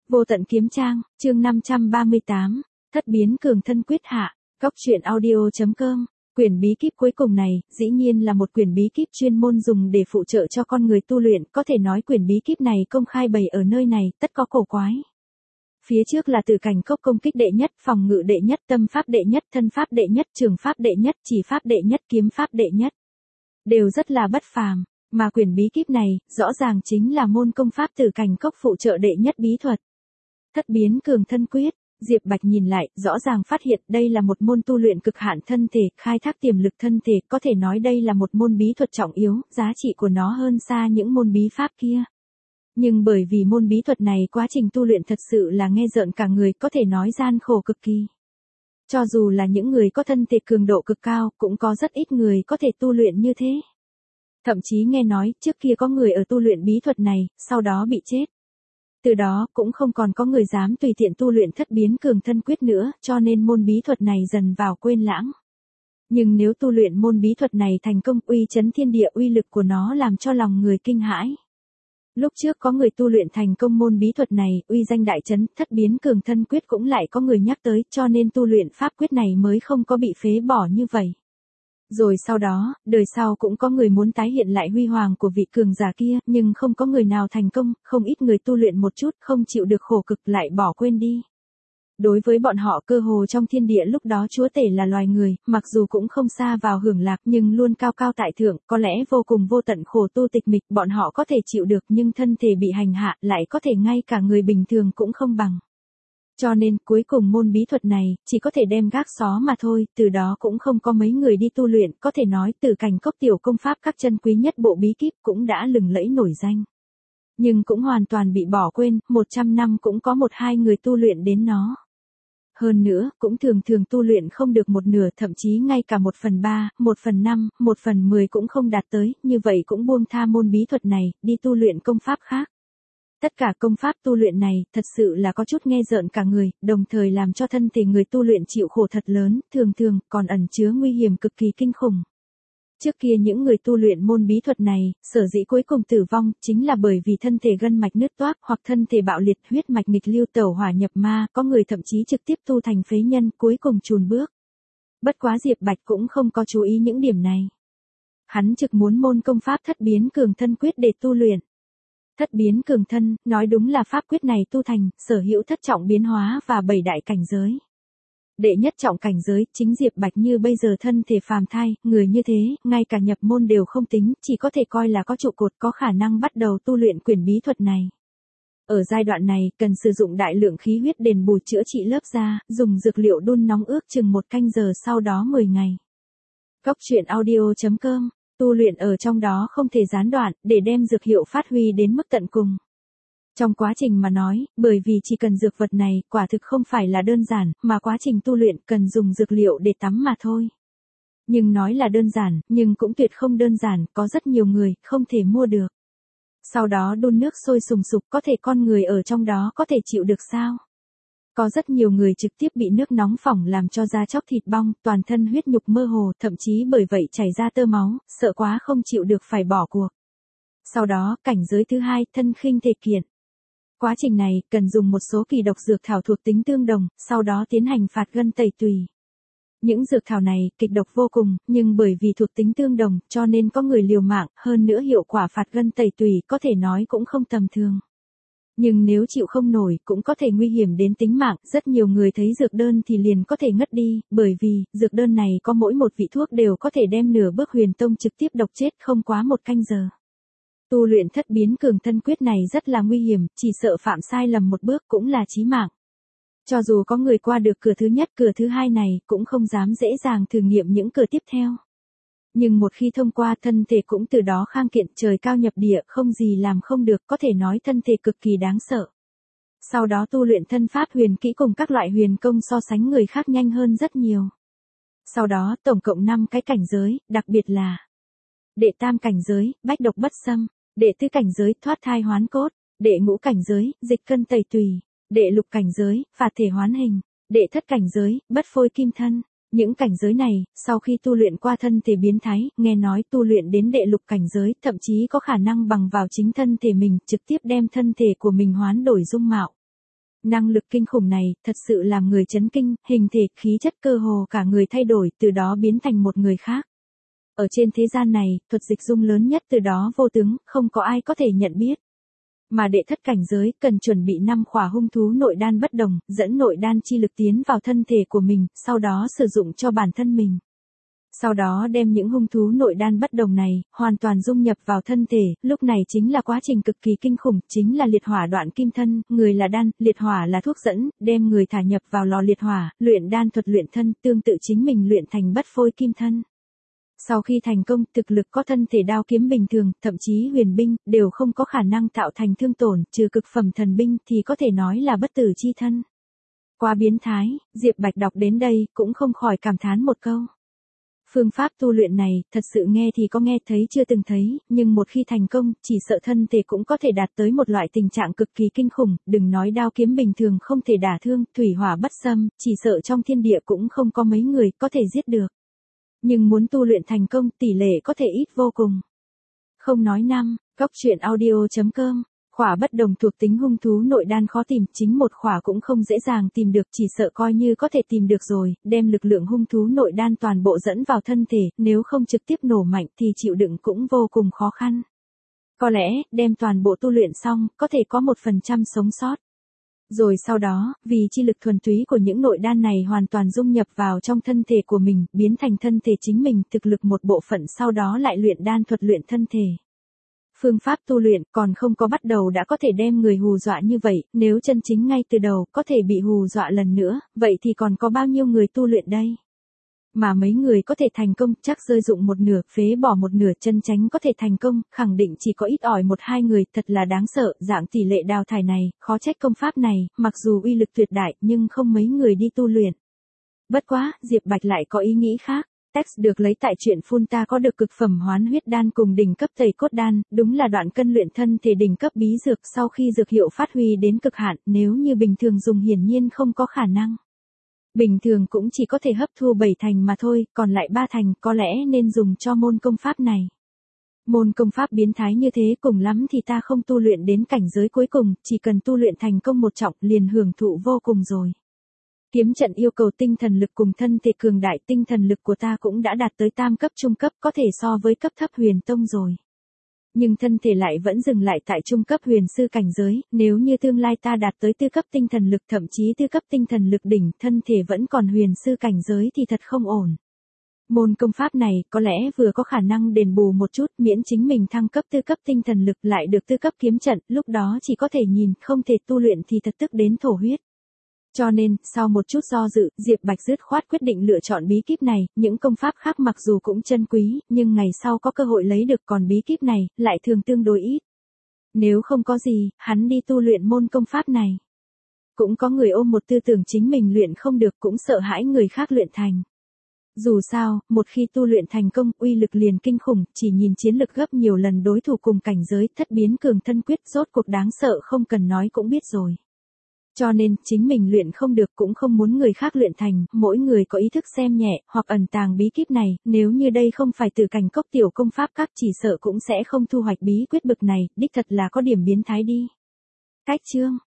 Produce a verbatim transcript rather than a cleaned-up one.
Vô tận kiếm trang, chương năm trăm ba mươi tám, thất biến cường thân quyết hạ, góc truyện audio.com. Quyển bí kíp cuối cùng này, dĩ nhiên là một quyển bí kíp chuyên môn dùng để phụ trợ cho con người tu luyện, có thể nói quyển bí kíp này công khai bày ở nơi này, tất có cổ quái. Phía trước là từ cảnh cốc công kích đệ nhất, phòng ngự đệ nhất, tâm pháp đệ nhất, thân pháp đệ nhất, trường pháp đệ nhất, chỉ pháp đệ nhất, kiếm pháp đệ nhất. Đều rất là bất phàm, mà quyển bí kíp này, rõ ràng chính là môn công pháp từ cảnh cốc phụ trợ đệ nhất bí thuật. Thất biến cường thân quyết, Diệp Bạch nhìn lại, rõ ràng phát hiện đây là một môn tu luyện cực hạn thân thể, khai thác tiềm lực thân thể, có thể nói đây là một môn bí thuật trọng yếu, giá trị của nó hơn xa những môn bí pháp kia. Nhưng bởi vì môn bí thuật này quá trình tu luyện thật sự là nghe rợn cả người, có thể nói gian khổ cực kỳ. Cho dù là những người có thân thể cường độ cực cao, cũng có rất ít người có thể tu luyện như thế. Thậm chí nghe nói, trước kia có người ở tu luyện bí thuật này, sau đó bị chết. Từ đó, cũng không còn có người dám tùy tiện tu luyện thất biến cường thân quyết nữa, cho nên môn bí thuật này dần vào quên lãng. Nhưng nếu tu luyện môn bí thuật này thành công, uy chấn thiên địa, uy lực của nó làm cho lòng người kinh hãi. Lúc trước có người tu luyện thành công môn bí thuật này, uy danh đại chấn, thất biến cường thân quyết cũng lại có người nhắc tới, cho nên tu luyện pháp quyết này mới không có bị phế bỏ như vậy. Rồi sau đó, đời sau cũng có người muốn tái hiện lại huy hoàng của vị cường giả kia, nhưng không có người nào thành công, không ít người tu luyện một chút, không chịu được khổ cực lại bỏ quên đi. Đối với bọn họ cơ hồ trong thiên địa lúc đó chúa tể là loài người, mặc dù cũng không xa vào hưởng lạc nhưng luôn cao cao tại thượng, có lẽ vô cùng vô tận khổ tu tịch mịch, bọn họ có thể chịu được nhưng thân thể bị hành hạ lại có thể ngay cả người bình thường cũng không bằng. Cho nên, cuối cùng môn bí thuật này, chỉ có thể đem gác xó mà thôi, từ đó cũng không có mấy người đi tu luyện, có thể nói từ cảnh cốc tiểu công pháp các chân quý nhất bộ bí kíp cũng đã lừng lẫy nổi danh. Nhưng cũng hoàn toàn bị bỏ quên, một trăm năm cũng có một hai người tu luyện đến nó. Hơn nữa, cũng thường thường tu luyện không được một nửa, thậm chí ngay cả một phần ba, một phần năm, một phần mười cũng không đạt tới, như vậy cũng buông tha môn bí thuật này, đi tu luyện công pháp khác. Tất cả công pháp tu luyện này, thật sự là có chút nghe rợn cả người, đồng thời làm cho thân thể người tu luyện chịu khổ thật lớn, thường thường, còn ẩn chứa nguy hiểm cực kỳ kinh khủng. Trước kia những người tu luyện môn bí thuật này, sở dĩ cuối cùng tử vong, chính là bởi vì thân thể gân mạch nứt toác, hoặc thân thể bạo liệt, huyết mạch nghịch lưu tẩu hỏa nhập ma, có người thậm chí trực tiếp tu thành phế nhân, cuối cùng chùn bước. Bất quá Diệp Bạch cũng không có chú ý những điểm này. Hắn trực muốn môn công pháp thất biến cường thân quyết để tu luyện. Thất biến cường thân, nói đúng là pháp quyết này tu thành, sở hữu thất trọng biến hóa và bảy đại cảnh giới. Đệ nhất trọng cảnh giới, chính Diệp Bạch như bây giờ thân thể phàm thai, người như thế, ngay cả nhập môn đều không tính, chỉ có thể coi là có trụ cột, có khả năng bắt đầu tu luyện quyển bí thuật này. Ở giai đoạn này, cần sử dụng đại lượng khí huyết đền bù chữa trị lớp da, dùng dược liệu đun nóng ước chừng một canh giờ sau đó mười ngày. Góc truyện audio.com. Tu luyện ở trong đó không thể gián đoạn, để đem dược hiệu phát huy đến mức tận cùng. Trong quá trình mà nói, bởi vì chỉ cần dược vật này, quả thực không phải là đơn giản, mà quá trình tu luyện cần dùng dược liệu để tắm mà thôi. Nhưng nói là đơn giản, nhưng cũng tuyệt không đơn giản, có rất nhiều người, không thể mua được. Sau đó đun nước sôi sùng sục, có thể con người ở trong đó có thể chịu được sao? Có rất nhiều người trực tiếp bị nước nóng phỏng làm cho da chóc thịt bong, toàn thân huyết nhục mơ hồ, thậm chí bởi vậy chảy ra tơ máu, sợ quá không chịu được phải bỏ cuộc. Sau đó, cảnh giới thứ hai, thân khinh thể kiện. Quá trình này, cần dùng một số kỳ độc dược thảo thuộc tính tương đồng, sau đó tiến hành phạt gân tẩy tùy. Những dược thảo này, kịch độc vô cùng, nhưng bởi vì thuộc tính tương đồng, cho nên có người liều mạng, hơn nữa hiệu quả phạt gân tẩy tùy có thể nói cũng không tầm thường. Nhưng nếu chịu không nổi, cũng có thể nguy hiểm đến tính mạng, rất nhiều người thấy dược đơn thì liền có thể ngất đi, bởi vì, dược đơn này có mỗi một vị thuốc đều có thể đem nửa bước huyền tông trực tiếp độc chết không quá một canh giờ. Tu luyện thất biến cường thân quyết này rất là nguy hiểm, chỉ sợ phạm sai lầm một bước cũng là chí mạng. Cho dù có người qua được cửa thứ nhất, cửa thứ hai này, cũng không dám dễ dàng thử nghiệm những cửa tiếp theo. Nhưng một khi thông qua, thân thể cũng từ đó khang kiện, trời cao nhập địa, không gì làm không được, có thể nói thân thể cực kỳ đáng sợ. Sau đó tu luyện thân pháp huyền kỹ cùng các loại huyền công so sánh người khác nhanh hơn rất nhiều. Sau đó, tổng cộng năm cái cảnh giới, đặc biệt là đệ tam cảnh giới, bách độc bất xâm, đệ tứ cảnh giới, thoát thai hoán cốt, đệ ngũ cảnh giới, dịch cân tẩy tùy, đệ lục cảnh giới, phạt thể hoán hình, đệ thất cảnh giới, bất phôi kim thân. Những cảnh giới này, sau khi tu luyện qua thân thể biến thái, nghe nói tu luyện đến đệ lục cảnh giới, thậm chí có khả năng bằng vào chính thân thể mình, trực tiếp đem thân thể của mình hoán đổi dung mạo. Năng lực kinh khủng này, thật sự làm người chấn kinh, hình thể, khí chất cơ hồ cả người thay đổi, từ đó biến thành một người khác. Ở trên thế gian này, thuật dịch dung lớn nhất từ đó vô tướng, không có ai có thể nhận biết. Mà đệ thất cảnh giới, cần chuẩn bị năm khỏa hung thú nội đan bất đồng, dẫn nội đan chi lực tiến vào thân thể của mình, sau đó sử dụng cho bản thân mình. Sau đó đem những hung thú nội đan bất đồng này, hoàn toàn dung nhập vào thân thể, lúc này chính là quá trình cực kỳ kinh khủng, chính là liệt hỏa đoạn kim thân, người là đan, liệt hỏa là thuốc dẫn, đem người thả nhập vào lò liệt hỏa, luyện đan thuật luyện thân, tương tự chính mình luyện thành bất phôi kim thân. Sau khi thành công, thực lực có thân thể đao kiếm bình thường, thậm chí huyền binh, đều không có khả năng tạo thành thương tổn, trừ cực phẩm thần binh thì có thể nói là bất tử chi thân. Quá biến thái, Diệp Bạch đọc đến đây, cũng không khỏi cảm thán một câu. Phương pháp tu luyện này, thật sự nghe thì có nghe thấy chưa từng thấy, nhưng một khi thành công, chỉ sợ thân thể cũng có thể đạt tới một loại tình trạng cực kỳ kinh khủng, đừng nói đao kiếm bình thường không thể đả thương, thủy hỏa bất xâm, chỉ sợ trong thiên địa cũng không có mấy người có thể giết được. Nhưng muốn tu luyện thành công, tỷ lệ có thể ít vô cùng. Không nói năm, góc truyện audio chấm com. Khỏa bất đồng thuộc tính hung thú nội đan khó tìm, chính một khỏa cũng không dễ dàng tìm được, chỉ sợ coi như có thể tìm được rồi, đem lực lượng hung thú nội đan toàn bộ dẫn vào thân thể, nếu không trực tiếp nổ mạnh thì chịu đựng cũng vô cùng khó khăn. Có lẽ, đem toàn bộ tu luyện xong, có thể có một phần trăm sống sót. Rồi sau đó, vì chi lực thuần túy của những nội đan này hoàn toàn dung nhập vào trong thân thể của mình, biến thành thân thể chính mình, thực lực một bộ phận sau đó lại luyện đan thuật luyện thân thể. Phương pháp tu luyện còn không có bắt đầu đã có thể đem người hù dọa như vậy, nếu chân chính ngay từ đầu có thể bị hù dọa lần nữa, vậy thì còn có bao nhiêu người tu luyện đây? Mà mấy người có thể thành công chắc rơi dụng một nửa, phế bỏ một nửa, chân chánh có thể thành công, khẳng định chỉ có ít ỏi một hai người, thật là đáng sợ, dạng tỷ lệ đào thải này, khó trách công pháp này, mặc dù uy lực tuyệt đại nhưng không mấy người đi tu luyện. Bất quá, Diệp Bạch lại có ý nghĩ khác. Text được lấy tại truyện Phun Ta có được cực phẩm hoán huyết đan cùng đỉnh cấp tẩy cốt đan, đúng là đoạn cân luyện thân thể đỉnh cấp bí dược sau khi dược hiệu phát huy đến cực hạn, nếu như bình thường dùng hiển nhiên không có khả năng. Bình thường cũng chỉ có thể hấp thu bảy thành mà thôi, còn lại ba thành có lẽ nên dùng cho môn công pháp này. Môn công pháp biến thái như thế cùng lắm thì ta không tu luyện đến cảnh giới cuối cùng, chỉ cần tu luyện thành công một trọng liền hưởng thụ vô cùng rồi. Kiếm trận yêu cầu tinh thần lực cùng thân thể cường đại, tinh thần lực của ta cũng đã đạt tới tam cấp trung cấp, có thể so với cấp thấp huyền tông rồi. Nhưng thân thể lại vẫn dừng lại tại trung cấp huyền sư cảnh giới, nếu như tương lai ta đạt tới tư cấp tinh thần lực thậm chí tư cấp tinh thần lực đỉnh, thân thể vẫn còn huyền sư cảnh giới thì thật không ổn. Môn công pháp này có lẽ vừa có khả năng đền bù một chút, miễn chính mình thăng cấp tư cấp tinh thần lực lại được tư cấp kiếm trận, lúc đó chỉ có thể nhìn, không thể tu luyện thì thật tức đến thổ huyết. Cho nên, sau một chút do dự, Diệp Bạch dứt khoát quyết định lựa chọn bí kíp này, những công pháp khác mặc dù cũng chân quý, nhưng ngày sau có cơ hội lấy được, còn bí kíp này, lại thường tương đối ít. Nếu không có gì, hắn đi tu luyện môn công pháp này. Cũng có người ôm một tư tưởng chính mình luyện không được, cũng sợ hãi người khác luyện thành. Dù sao, một khi tu luyện thành công, uy lực liền kinh khủng, chỉ nhìn chiến lực gấp nhiều lần đối thủ cùng cảnh giới, thất biến cường thân quyết rốt cuộc đáng sợ không cần nói cũng biết rồi. Cho nên, chính mình luyện không được cũng không muốn người khác luyện thành, mỗi người có ý thức xem nhẹ, hoặc ẩn tàng bí kíp này, nếu như đây không phải từ cảnh cốc tiểu công pháp các chỉ sợ cũng sẽ không thu hoạch bí quyết bực này, đích thật là có điểm biến thái đi. Cách chương